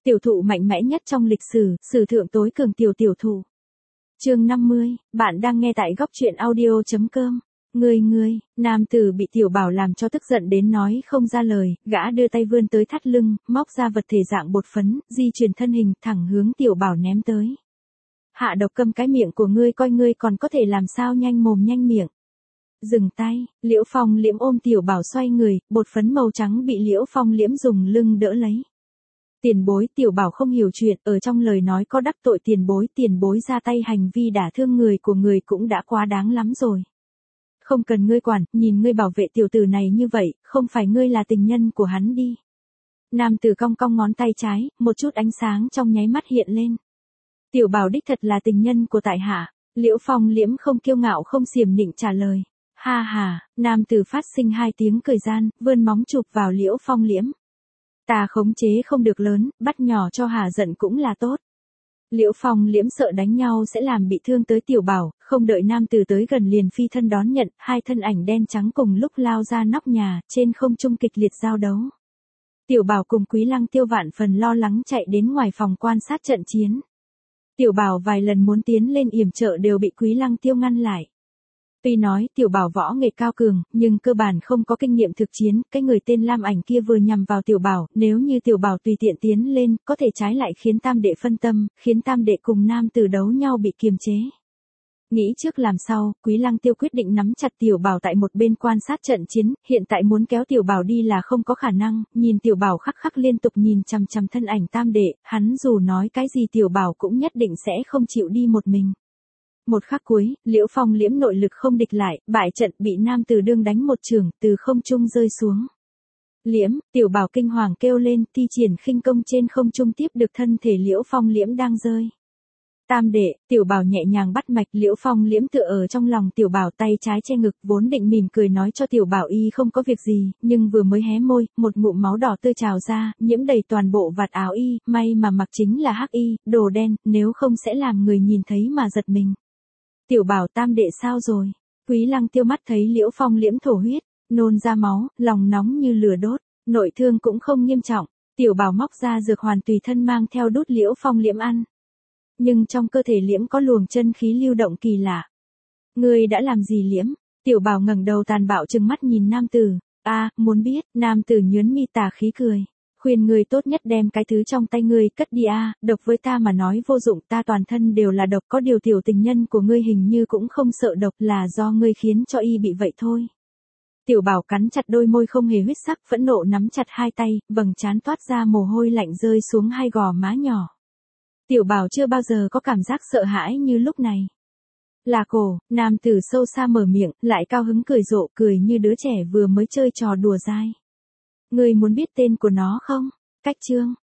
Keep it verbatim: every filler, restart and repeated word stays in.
Tiểu thụ mạnh mẽ nhất trong lịch sử, sử thượng tối cường tiểu tiểu thụ. Chương năm mươi, bạn đang nghe tại góc truyện audio chấm com. Ngươi ngươi, nam tử bị tiểu bảo làm cho tức giận đến nói không ra lời, gã đưa tay vươn tới thắt lưng, móc ra vật thể dạng bột phấn, di chuyển thân hình thẳng hướng tiểu bảo ném tới. Hạ độc, câm cái miệng của ngươi coi ngươi còn có thể làm sao nhanh mồm nhanh miệng. Dừng tay, Liễu Phong Liễm ôm tiểu bảo xoay người, bột phấn màu trắng bị Liễu Phong Liễm dùng lưng đỡ lấy. Tiền bối, tiểu bảo không hiểu chuyện, ở trong lời nói có đắc tội tiền bối, tiền bối ra tay hành vi đả thương người của người cũng đã quá đáng lắm rồi. Không cần ngươi quản, nhìn ngươi bảo vệ tiểu tử này như vậy, không phải ngươi là tình nhân của hắn đi. Nam tử cong cong ngón tay trái, một chút ánh sáng trong nháy mắt hiện lên. Tiểu bảo đích thật là tình nhân của tại hạ. Liễu Phong Liễm không kiêu ngạo không xiểm nịnh trả lời. Ha ha, nam tử phát sinh hai tiếng cười gian, vươn móng chụp vào Liễu Phong Liễm. Ta khống chế không được lớn, bắt nhỏ cho hà giận cũng là tốt. Liễu Phong Liễm sợ đánh nhau sẽ làm bị thương tới tiểu bảo, không đợi nam tử tới gần liền phi thân đón nhận, hai thân ảnh đen trắng cùng lúc lao ra nóc nhà, trên không trung kịch liệt giao đấu. Tiểu bảo cùng Quý Lăng Tiêu vạn phần lo lắng chạy đến ngoài phòng quan sát trận chiến. Tiểu bảo vài lần muốn tiến lên yểm trợ đều bị Quý Lăng Tiêu ngăn lại. Tuy nói tiểu bảo võ nghệ cao cường, nhưng cơ bản không có kinh nghiệm thực chiến, cái người tên Lam Ảnh kia vừa nhằm vào tiểu bảo, nếu như tiểu bảo tùy tiện tiến lên, có thể trái lại khiến tam đệ phân tâm, khiến tam đệ cùng nam tử đấu nhau bị kiềm chế. Nghĩ trước làm sau, Quý Lăng Tiêu quyết định nắm chặt tiểu bảo tại một bên quan sát trận chiến, hiện tại muốn kéo tiểu bảo đi là không có khả năng, nhìn tiểu bảo khắc khắc liên tục nhìn chằm chằm thân ảnh tam đệ, hắn dù nói cái gì tiểu bảo cũng nhất định sẽ không chịu đi một mình. Một khắc cuối, Liễu Phong Liễm nội lực không địch lại, bại trận bị nam tử đương đánh một trường, từ không trung rơi xuống. Liễm, tiểu bảo kinh hoàng kêu lên, thi triển khinh công trên không trung tiếp được thân thể Liễu Phong Liễm đang rơi. Tam đệ, tiểu bảo nhẹ nhàng bắt mạch, Liễu Phong Liễm tựa ở trong lòng tiểu bảo, tay trái che ngực, vốn định mỉm cười nói cho tiểu bảo y không có việc gì, nhưng vừa mới hé môi, một ngụm máu đỏ tươi trào ra, nhiễm đầy toàn bộ vạt áo y, may mà mặc chính là hắc y, đồ đen, nếu không sẽ làm người nhìn thấy mà giật mình. Tiểu bảo, tam đệ sao rồi? Quý Lăng Tiêu mắt thấy Liễu Phong Liễm thổ huyết, nôn ra máu, lòng nóng như lửa đốt, nội thương cũng không nghiêm trọng, tiểu bảo móc ra dược hoàn tùy thân mang theo đút Liễu Phong Liễm ăn. Nhưng trong cơ thể Liễm có luồng chân khí lưu động kỳ lạ. Ngươi đã làm gì Liễm? Tiểu bảo ngẩng đầu tàn bạo trừng mắt nhìn nam tử. A, à, muốn biết, nam tử nhướng mi tà khí cười. Khuyên ngươi tốt nhất đem cái thứ trong tay ngươi cất đi a, à, độc với ta mà nói vô dụng, ta toàn thân đều là độc, có điều tiểu tình nhân của ngươi hình như cũng không sợ độc, là do ngươi khiến cho y bị vậy thôi. Tiểu bảo cắn chặt đôi môi không hề huyết sắc, phẫn nộ nắm chặt hai tay, vầng trán toát ra mồ hôi lạnh rơi xuống hai gò má nhỏ. Tiểu bảo chưa bao giờ có cảm giác sợ hãi như lúc này. Là cổ, nam tử sâu xa mở miệng, lại cao hứng cười rộ, cười như đứa trẻ vừa mới chơi trò đùa dai. Ngươi muốn biết tên của nó không? Cách chương,